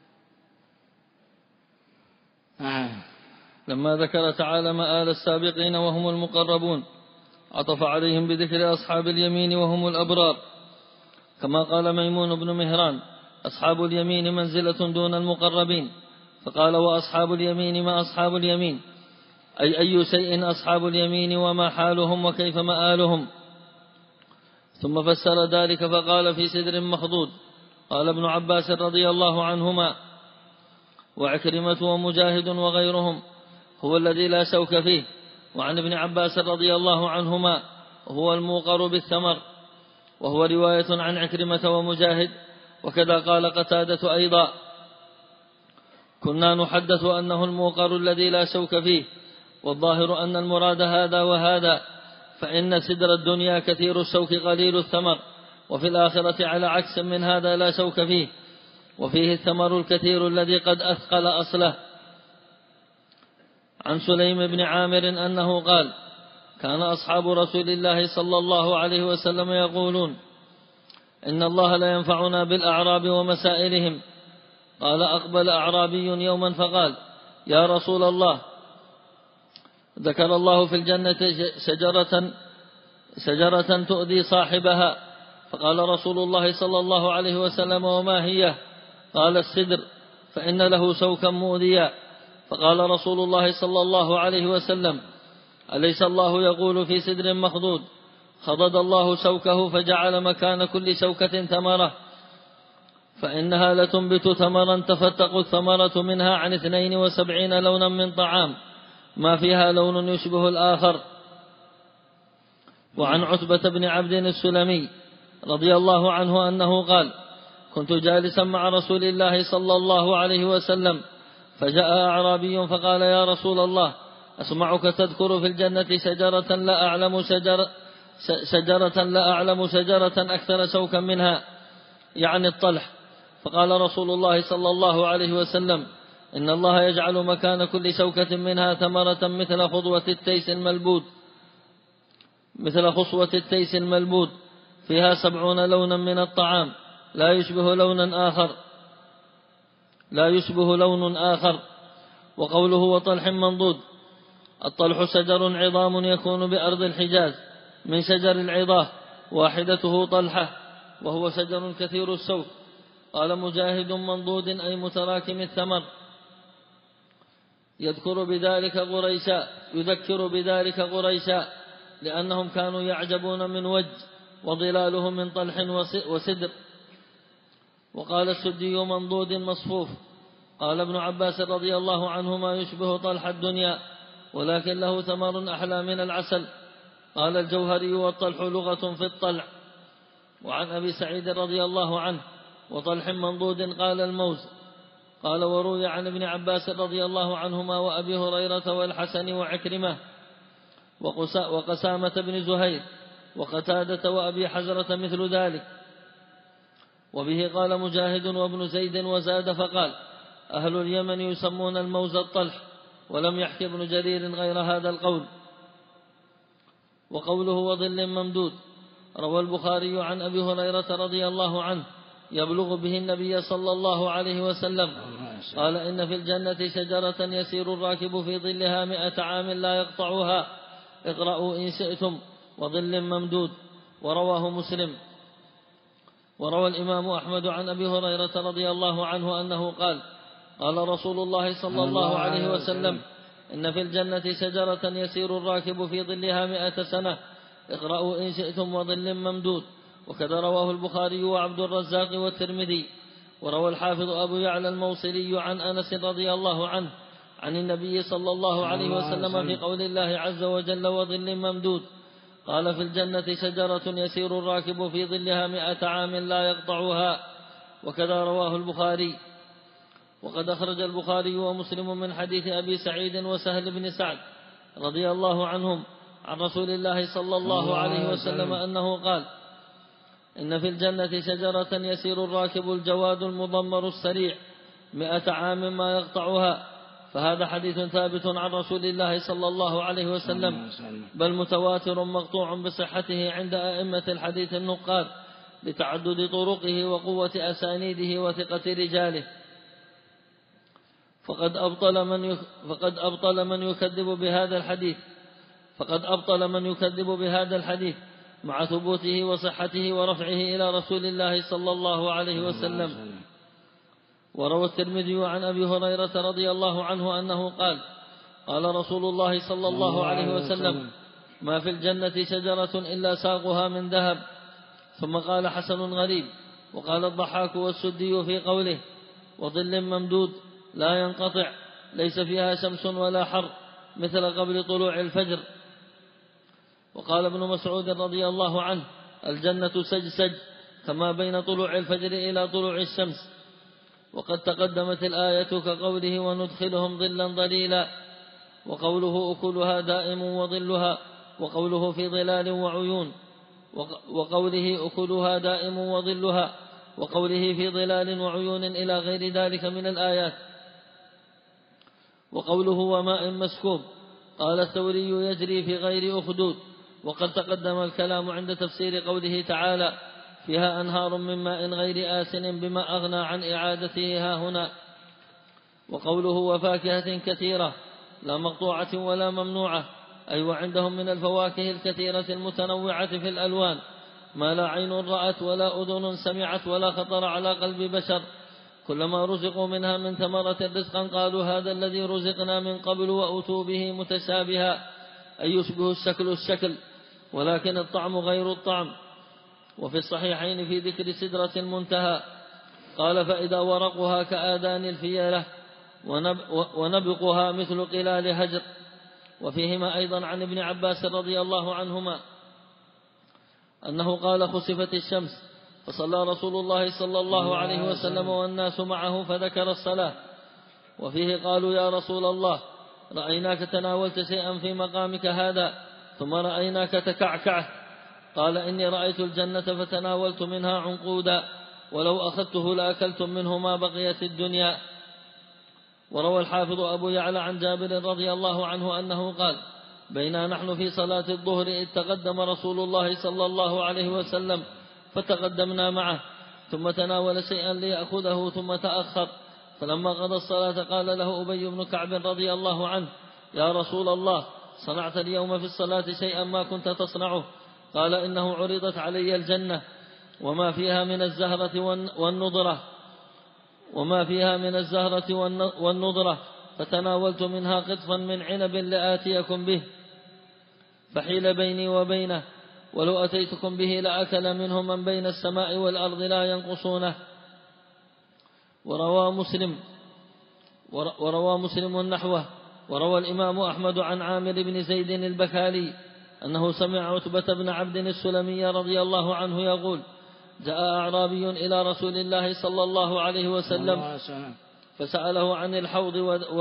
لما ذكر تعالى مآل السابقين وهم المقربون عطف عليهم بذكر أصحاب اليمين وهم الأبرار، كما قال ميمون بن مهران أصحاب اليمين منزلة دون المقربين، فقال وأصحاب اليمين ما أصحاب اليمين أي شيء أصحاب اليمين وما حالهم وكيف مآلهم. ثم فسر ذلك فقال في سدر مخضود. قال ابن عباس رضي الله عنهما وعكرمة ومجاهد وغيرهم هو الذي لا شوك فيه. وعن ابن عباس رضي الله عنهما هو الموقر بالثمر، وهو رواية عن عكرمة ومجاهد. وكذا قال قتادة أيضا كنا نحدث أنه الموقر الذي لا شوك فيه، والظاهر أن المراد هذا وهذا، فإن سدر الدنيا كثير الشوك قليل الثمر، وفي الآخرة على عكس من هذا لا شوك فيه، وفيه الثمر الكثير الذي قد أثقل أصله. عن سليم بن عامر أنه قال كان أصحاب رسول الله صلى الله عليه وسلم يقولون إن الله لا ينفعنا بالأعراب ومسائلهم. قال أقبل أعرابي يوما فقال يا رسول الله ذكر الله في الجنة شجرة تؤذي صاحبها، فقال رسول الله صلى الله عليه وسلم وما هي؟ قال السدر، فإن له شوكا مؤذيا. فقال رسول الله صلى الله عليه وسلم أليس الله يقول في سدر مخضود خضد الله شوكه فجعل مكان كل شوكة ثمرة فإنها لتنبت ثمرا تفتق الثمرة منها عن 72 لونا من طعام ما فيها لون يشبه الآخر. وعن عتبة بن عبد السلمي رضي الله عنه أنه قال كنت جالسا مع رسول الله صلى الله عليه وسلم فجاء أعرابي فقال يا رسول الله أسمعك تذكر في الجنة شجرة لا أعلم شجرة أكثر شوكا منها يعني الطلح. فقال رسول الله صلى الله عليه وسلم إن الله يجعل مكان كل شوكة منها ثمرة مثل خصوة التيس الملبود فيها 70 لونا من الطعام لا يشبه لون آخر. وقوله وطلح منضود الطلح شجر عظام يكون بأرض الحجاز من شجر العظاه واحدته طلحة وهو شجر كثير الشوك. قال مجاهد منضود أي متراكم الثمر يذكر بذلك قريشا لأنهم كانوا يعجبون من وج وظلالهم من طلح وسدر. وقال السدي منضود مصفوف. قال ابن عباس رضي الله عنهما يشبه طلح الدنيا ولكن له ثمر أحلى من العسل. قال الجوهري والطلح لغة في الطلع. وعن أبي سعيد رضي الله عنه وطلح منضود قال الموز. قال وروي عن ابن عباس رضي الله عنهما وأبي هريرة والحسن وعكرمة وقسامة بن زهير وقتادة وأبي حزرة مثل ذلك. وبه قال مجاهد وابن زيد وزاد فقال أهل اليمن يسمون الموز الطلح ولم يحكي ابن جرير غير هذا القول. وقوله وظل ممدود روى البخاري عن أبي هريرة رضي الله عنه يبلغ به النبي صلى الله عليه وسلم قال إن في الجنة شجرة يسير الراكب في ظلها 100 عام لا يقطعها اقرأوا إن شئتم وظل ممدود. ورواه مسلم. وروى الإمام أحمد عن أبي هريرة رضي الله عنه أنه قال قال رسول الله صلى الله عليه وسلم إن في الجنة شجرة يسير الراكب في ظلها 100 سنة اقرأوا إن شئتم وظل ممدود. وكذا رواه البخاري وعبد الرزاق والترمذي. وروى الحافظ أبو يعلى الموصلي عن أنس رضي الله عنه عن النبي صلى الله عليه وسلم في قول الله عز وجل وظل ممدود قال في الجنة شجرة يسير الراكب في ظلها 100 عام لا يقطعها. وكذا رواه البخاري. وقد أخرج البخاري ومسلم من حديث أبي سعيد وسهل بن سعد رضي الله عنهم عن رسول الله صلى الله عليه وسلم أنه قال إن في الجنة شجرة يسير الراكب الجواد المضمر السريع 100 عام ما يقطعها. فهذا حديث ثابت عن رسول الله صلى الله عليه وسلم بل متواتر مقطوع بصحته عند أئمة الحديث النقاد لتعدد طرقه وقوة أسانيده وثقة رجاله. فقد أبطل من يكذب بهذا الحديث مع ثبوته وصحته ورفعه إلى رسول الله صلى الله عليه وسلم. وروى الترمذي عن أبي هريرة رضي الله عنه أنه قال قال رسول الله صلى الله عليه وسلم ما في الجنة شجرة إلا ساقها من ذهب. ثم قال حسن غريب. وقال الضحاك والسدي في قوله وظل ممدود لا ينقطع ليس فيها شمس ولا حر مثل قبل طلوع الفجر. وقال ابن مسعود رضي الله عنه الجنة سجسج كما بين طلوع الفجر إلى طلوع الشمس. وقد تقدمت الآية كقوله وندخلهم ظلا ظليلا. وقوله أكلها دائم وظلها وقوله في ظلال وعيون وقوله أكلها دائم وظلها وقوله في ظلال وعيون إلى غير ذلك من الآيات. وقوله وماء مسكوب قال الثوري يجري في غير أخدود. وقد تقدم الكلام عند تفسير قوله تعالى فيها أنهار من ماء غير آسن بما أغنى عن إعادته هاهنا. وقوله وفاكهة كثيرة لا مقطوعة ولا ممنوعة أي وعندهم من الفواكه الكثيرة المتنوعة في الألوان ما لا عين رأت ولا أذن سمعت ولا خطر على قلب بشر. كلما رزقوا منها من ثمرة رزقا قالوا هذا الذي رزقنا من قبل وأتوا به متشابها أي يشبه الشكل الشكل ولكن الطعم غير الطعم. وفي الصحيحين في ذكر سدرة المنتهى قال فإذا ورقها كآذان الفيلة ونبقها مثل قلال هجر. وفيهما أيضا عن ابن عباس رضي الله عنهما أنه قال خسفت الشمس فصلى رسول الله صلى الله عليه وسلم والناس معه فذكر الصلاة. وفيه قالوا يا رسول الله رأيناك تناولت شيئا في مقامك هذا ثم رأيناك تكعكعه. قال إني رأيت الجنة فتناولت منها عنقودا ولو أخذته لأكلتم منه ما بقيت الدنيا. وروى الحافظ أبو يعلى عن جابر رضي الله عنه أنه قال بينا نحن في صلاة الظهر إذ تقدم رسول الله صلى الله عليه وسلم فتقدمنا معه ثم تناول شيئا ليأخذه ثم تأخر فلما قضى الصلاة قال له أبي بن كعب رضي الله عنه يا رسول الله صنعت اليوم في الصلاة شيئا ما كنت تصنعه. قال إنه عرضت علي الجنة وما فيها من الزهرة والنضرة فتناولت منها قطفا من عنب لآتيكم به فحيل بيني وبينه ولو أتيتكم به لأكل منه من بين السماء والأرض لا ينقصونه. وروى مسلم نحوه. وروى الإمام أحمد عن عامر بن زيد البكالي أنه سمع عتبة بن عبد السلمي رضي الله عنه يقول جاء أعرابي إلى رسول الله صلى الله عليه وسلم فسأله عن الحوض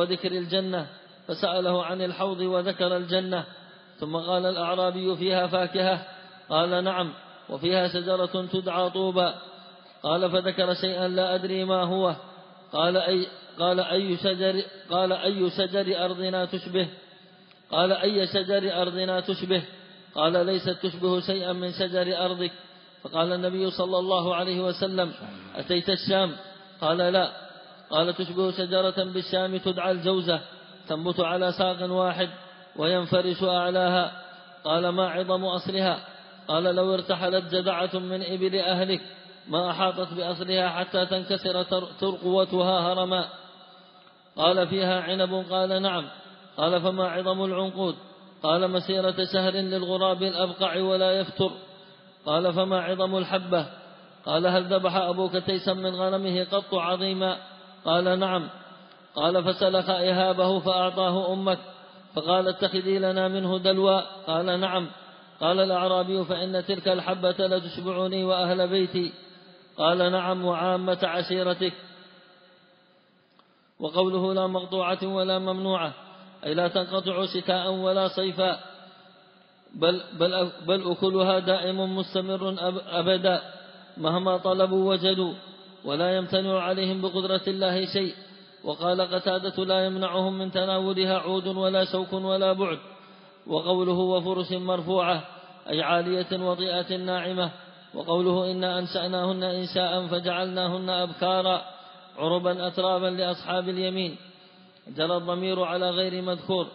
وذكر الجنة ثم قال الأعرابي فيها فاكهة؟ قال نعم وفيها شجرة تدعى طوبى. قال فذكر شيئا لا أدري ما هو. قال أي شجر أرضنا تشبه؟ قال أي شجر أرضنا تشبه؟ قال ليست تشبه شيئا من شجر أرضك. فقال النبي صلى الله عليه وسلم أتيت الشام؟ قال لا. قال تشبه شجرة بالشام تدعى الجوزة تنبت على ساق واحد وينفرش أعلاها. قال ما عظم أصلها؟ قال لو ارتحلت جذعة من إبل أهلك ما أحاطت بأصلها حتى تنكسر ترقوتها هرما. قال فيها عنب؟ قال نعم. قال فما عظم العنقود؟ قال مسيرة شهر للغراب الأبقع ولا يفتر. قال فما عظم الحبة؟ قال هل ذبح أبوك تيسا من غنمه قط عظيما؟ قال نعم. قال فسلخ إهابه فأعطاه أمك فقال اتخذي لنا منه دلوا؟ قال نعم. قال الأعرابي فإن تلك الحبة لتشبعني وأهل بيتي؟ قال نعم وعامة عشيرتك. وقوله لا مقطوعة ولا ممنوعة أي لا تنقطع شتاء ولا صيفا بل أكلها دائم مستمر أبدا مهما طلبوا وجدوا ولا يمتنع عليهم بقدرة الله شيء. وقال قتادة لا يمنعهم من تناولها عود ولا شوك ولا بعد. وقوله وفرش مرفوعة أي عالية وطئة ناعمة. وقوله إنا أنشأناهن إنشاء فجعلناهن أبكارا عربا أترابا لأصحاب اليمين. جرى الضمير على غير مذكور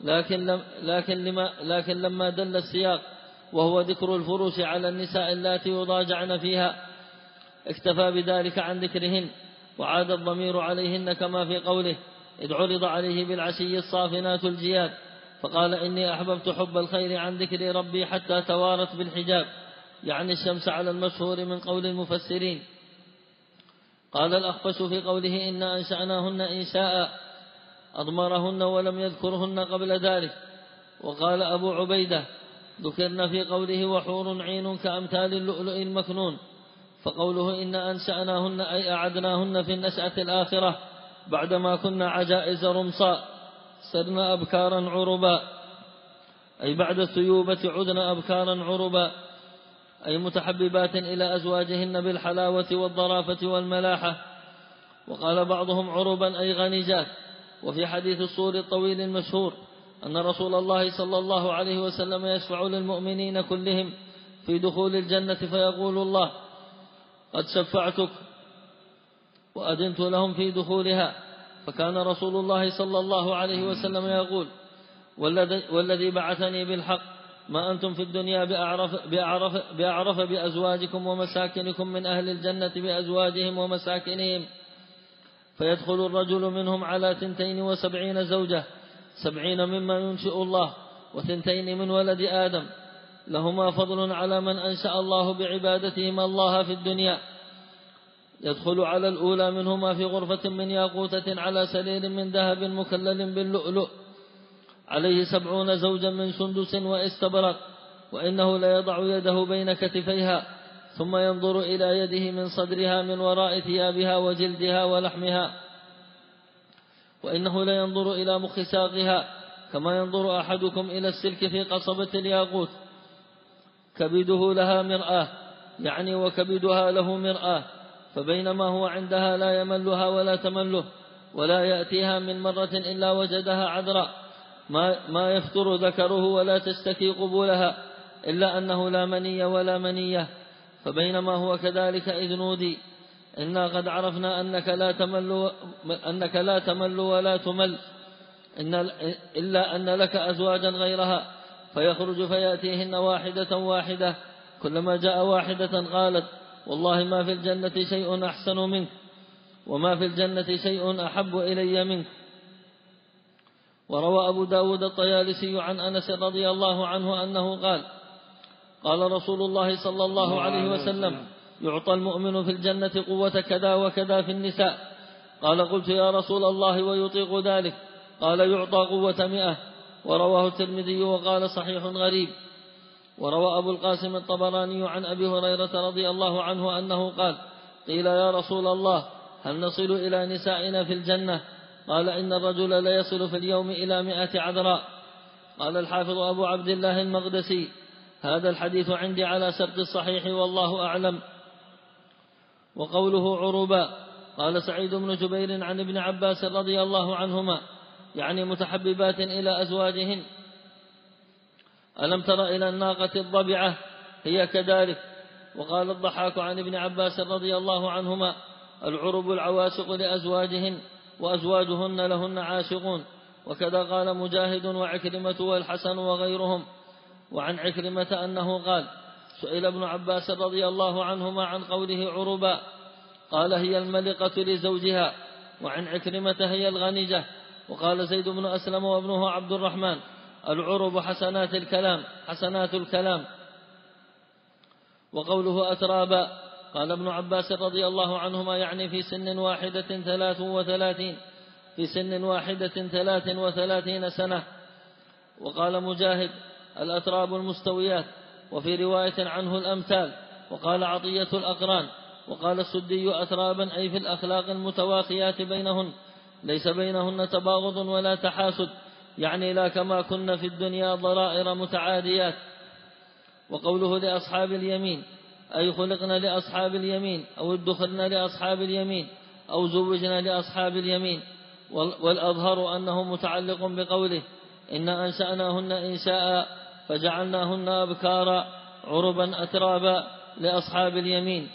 لكن لما دل السياق وهو ذكر الفروش على النساء اللاتي يضاجعن فيها اكتفى بذلك عن ذكرهن وعاد الضمير عليهن كما في قوله إذ عرض عليه بالعشي الصافنات الجياد فقال إني أحببت حب الخير عن ذكر ربي حتى توارت بالحجاب يعني الشمس على المشهور من قول المفسرين. قال الأخفش في قوله إنا أنشأناهن إنشاء أضمرهن ولم يذكرهن قبل ذلك. وقال أبو عبيدة ذكرن في قوله وحور عين كأمثال اللؤلؤ المكنون. فقوله إنا أنشأناهن أي أعدناهن في النشأة الآخرة بعدما كنا عجائز رمصاء صرنا أبكارا عربا أي بعد الثيوبة عدنا أبكارا عربا أي متحببات إلى أزواجهن بالحلاوة والظرافة والملاحة. وقال بعضهم عربا أي غنجات. وفي حديث الصور الطويل المشهور أن رسول الله صلى الله عليه وسلم يشفع للمؤمنين كلهم في دخول الجنة فيقول الله قد شفعتك وأذنت لهم في دخولها. فكان رسول الله صلى الله عليه وسلم يقول والذي بعثني بالحق ما أنتم في الدنيا بأعرف بأزواجكم ومساكنكم من أهل الجنة بأزواجهم ومساكنهم. فيدخل الرجل منهم على 72 زوجة 70 مما ينشئ الله وثنتين من ولد آدم، لهما فضل على من أنشأ الله بعبادتهم الله في الدنيا. يدخل على الأولى منهما في غرفة من ياقوتة على سرير من ذهب مكلل باللؤلؤ، عليه 70 زوجا من سندس واستبرق، وإنه ليضع يده بين كتفيها ثم ينظر إلى يده من صدرها من وراء ثيابها وجلدها ولحمها، وإنه لينظر إلى مخ ساقها كما ينظر أحدكم إلى السلك في قصبة الياقوت. كبده لها مرآة، يعني وكبدها له مرآة، فبينما هو عندها لا يملها ولا تمله، ولا يأتيها من مرة إلا وجدها عذراء ما يفتر ذكره ولا تستكي قبولها، إلا أنه لا مني ولا منية. فبينما هو كذلك إذ نودي: إنا قد عرفنا أنك لا تمل ولا تمل، إلا أن لك أزواجا غيرها. فيخرج فيأتيهن واحدة واحدة، كلما جاء واحدة قالت: والله ما في الجنة شيء أحسن منك، وما في الجنة شيء أحب إلي منك. وروى أبو داود الطيالسي عن أنس رضي الله عنه أنه قال: قال رسول الله صلى الله عليه وسلم: يعطى المؤمن في الجنة قوة كذا وكذا في النساء. قال: قلت يا رسول الله ويطيق ذلك؟ قال: يعطى قوة 100. ورواه الترمذي وقال: صحيح غريب. وروى أبو القاسم الطبراني عن أبي هريرة رضي الله عنه أنه قال: قيل يا رسول الله هل نصل إلى نسائنا في الجنة؟ قال: إن الرجل ليصل في اليوم إلى 100 عذراء. قال الحافظ أبو عبد الله المقدسي: هذا الحديث عندي على سرد الصحيح والله أعلم. وقوله عربا، قال سعيد بن جبير عن ابن عباس رضي الله عنهما، يعني متحببات إلى أزواجهن: ألم تر إلى الناقة الضبعة؟ هي كذلك. وقال الضحاك عن ابن عباس رضي الله عنهما: العرب العواشق لأزواجهن، وأزواجهن لهن عاشقون. وكذا قال مجاهد وعكرمة والحسن وغيرهم. وعن عكرمة أنه قال: سئل ابن عباس رضي الله عنهما عن قوله عربا، قال: هي الملقة لزوجها. وعن عكرمة: هي الغنجة. وقال زيد بن أسلم وابنه عبد الرحمن: العرب حسنات الكلام. وقوله أترابا، قال ابن عباس رضي الله عنهما: يعني في سن واحدة 33 سنة. وقال مجاهد: الأتراب المستويات. وفي رواية عنه الأمثال. وقال عطية الأقران. وقال السدي: أترابا أي في الأخلاق المتواخيات بينهن، ليس بينهن تباغض ولا تحاسد، يعني لا كما كن في الدنيا ضرائر متعاديات. وقوله لأصحاب اليمين، أي خلقنا لأصحاب اليمين، أو ادخرنا لأصحاب اليمين، أو زوجنا لأصحاب اليمين. والأظهر أنه متعلق بقوله: إنا أنشأناهن إنشاء فجعلناهن أبكارا عربا أترابا لأصحاب اليمين.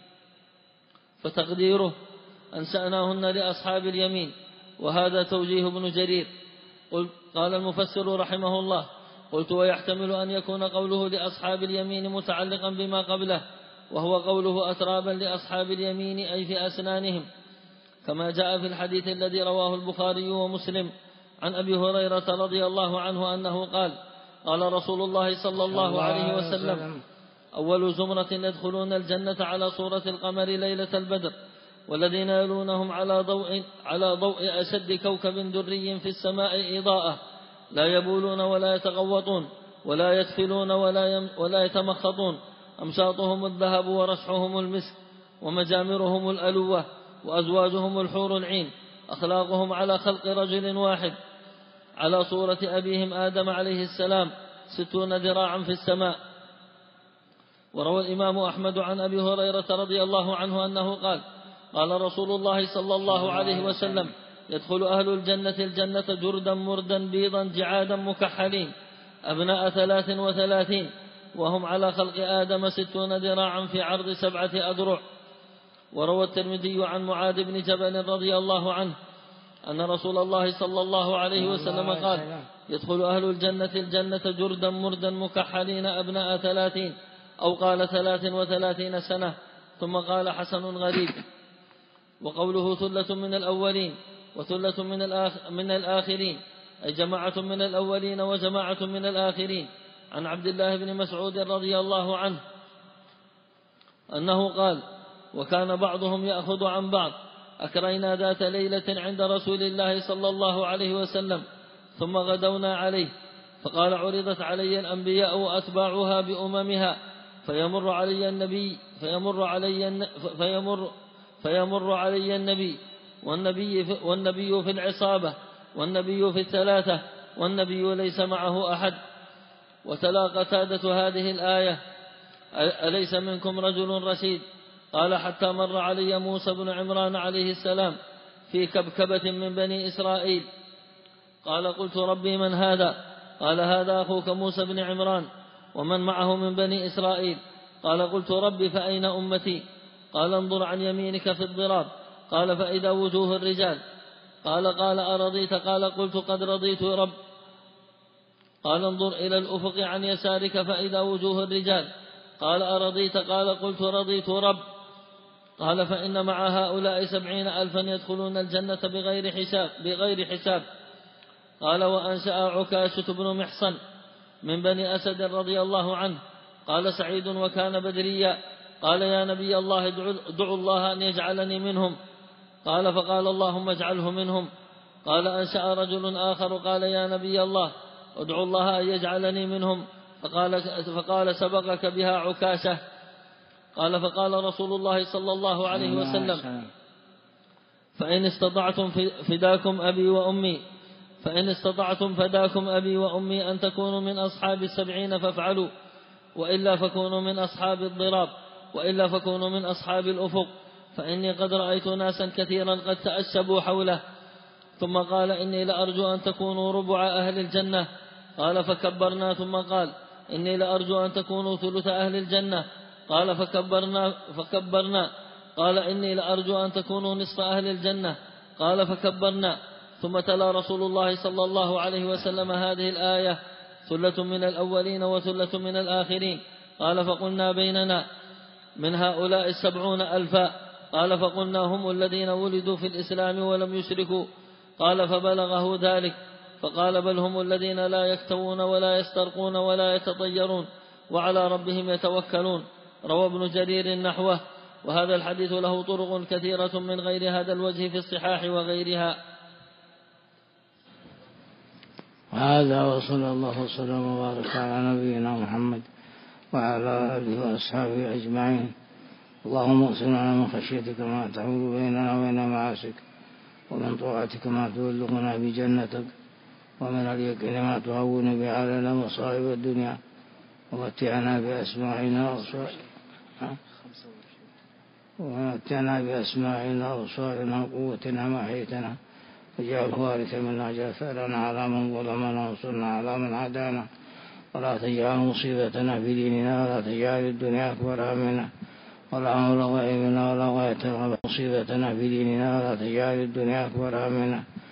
فتقديره: أنشأناهن لأصحاب اليمين. وهذا توجيه ابن جرير. قال المفسر رحمه الله: قلت: ويحتمل أن يكون قوله لأصحاب اليمين متعلقا بما قبله، وهو قوله أترابا لأصحاب اليمين أي في أسنانهم، كما جاء في الحديث الذي رواه البخاري ومسلم عن أبي هريرة رضي الله عنه أنه قال: قال رسول الله صلى الله عليه وسلم: أول زمرة يدخلون الجنة على صورة القمر ليلة البدر، والذين يلونهم على ضوء أشد كوكب دري في السماء إضاءة، لا يبولون ولا يتغوطون ولا يدخلون ولا يتمخطون، أمشاطهم الذهب ورشحهم المسك، ومجامرهم الألوة، وأزواجهم الحور العين، أخلاقهم على خلق رجل واحد، على صورة أبيهم آدم عليه السلام، 60 ذراعا في السماء. وروى الإمام أحمد عن أبي هريرة رضي الله عنه أنه قال: قال رسول الله صلى الله عليه وسلم: يدخل أهل الجنة جردا مردا بيضا جعادا مكحلين، أبناء 33، وهم على خلق آدم 60 ذراعا في عرض 7 أذرع. وروى الترمذي عن معاذ بن جبل رضي الله عنه أن رسول الله صلى الله عليه وسلم قال: يدخل أهل الجنة جردا مردا مكحلين أبناء 30، أو قال 33 سنة، ثم قال: حسن غريب. وقوله ثلة من الأولين وثلة من الآخرين، أي جماعة من الأولين وجماعة من الآخرين. عن عبد الله بن مسعود رضي الله عنه أنه قال: وكان بعضهم يأخذ عن بعض. أكرينا ذات ليلة عند رسول الله صلى الله عليه وسلم ثم غدونا عليه، فقال: عرضت علي الأنبياء وأتباعها بأممها، فيمر علي النبي والنبي في العصابة والنبي في الثلاثة والنبي ليس معه أحد. وتلا قتادة هذه الآية: أليس منكم رجل رشيد؟ قال: حتى مر علي موسى بن عمران عليه السلام في كبكبة من بني إسرائيل. قال: قلت: ربي من هذا؟ قال: هذا أخوك موسى بن عمران ومن معه من بني إسرائيل. قال: قلت: ربي فأين أمتي؟ قال: انظر عن يمينك في الضراب. قال: فإذا وجوه الرجال. قال: أرضيت؟ قال: قلت: قد رضيت رب. قال: انظر إلى الأفق عن يسارك فإذا وجوه الرجال. قال: أرضيت؟ قال: قلت: رضيت رب. قال: فإن مع هؤلاء 70,000 يدخلون الجنة بغير حساب. قال: وأنشأ عكاشة بن محصن من بني أسد رضي الله عنه. قال سعيد: وكان بدريا. قال: يا نبي الله، ادعوا الله أن يجعلني منهم. قال: فقال: اللهم اجعله منهم. قال: أنشأ رجل آخر قال: يا نبي الله، ادعوا الله أن يجعلني منهم. فقال: سبقك بها عكاشة. قال: فقال رسول الله صلى الله عليه وسلم: فإن استطعتم فداكم أبي وأمي أن تكونوا من أصحاب 70 فافعلوا، وإلا فكونوا من أصحاب الضراب، وإلا فكونوا من أصحاب الأفق، فإني قد رأيت ناسا كثيرا قد تأسبوا حوله. ثم قال: إني لأرجو أن تكونوا ربع أهل الجنة. قال: فكبرنا. ثم قال: إني لأرجو أن تكونوا ثلث أهل الجنة. قال: فكبرنا. قال: إني لأرجو أن تكونوا نصف أهل الجنة. قال: فكبرنا. ثم تلا رسول الله صلى الله عليه وسلم هذه الآية: ثلة من الأولين وثلة من الآخرين. قال: فقلنا بيننا من هؤلاء 70,000. قال: فقلنا: هم الذين ولدوا في الإسلام ولم يشركوا. قال: فبلغه ذلك، فقال: بل هم الذين لا يكتوون ولا يسترقون ولا يتطيرون وعلى ربهم يتوكلون. روى ابن جرير نحوه. وهذا الحديث له طرق كثيرة من غير هذا الوجه في الصحاح وغيرها. هذا وصلى الله وسلم وبارك على نبينا محمد وعلى آله وأصحابه أجمعين. اللهم اغفر لنا من خشيتك ما تحول بيننا وبين معاصيك، ومن طاعتك ما تبلغنا بجنتك، ومن اليقين ما تهون به علينا مصائب الدنيا، ومتعنا بأسماعنا وأبصارنا وقوتنا ما أحييتنا، واجعله وارثا منا، واجعل ثأرنا على من ظلمنا وانصرنا على من عادانا، ولا تجعل مصيبتنا في ديننا، ولا تجعل الدنيا أكبر همنا ولا مبلغ علمنا ولا غاية مصيبتنا في ديننا، ولا تجعل الدنيا أكبر همنا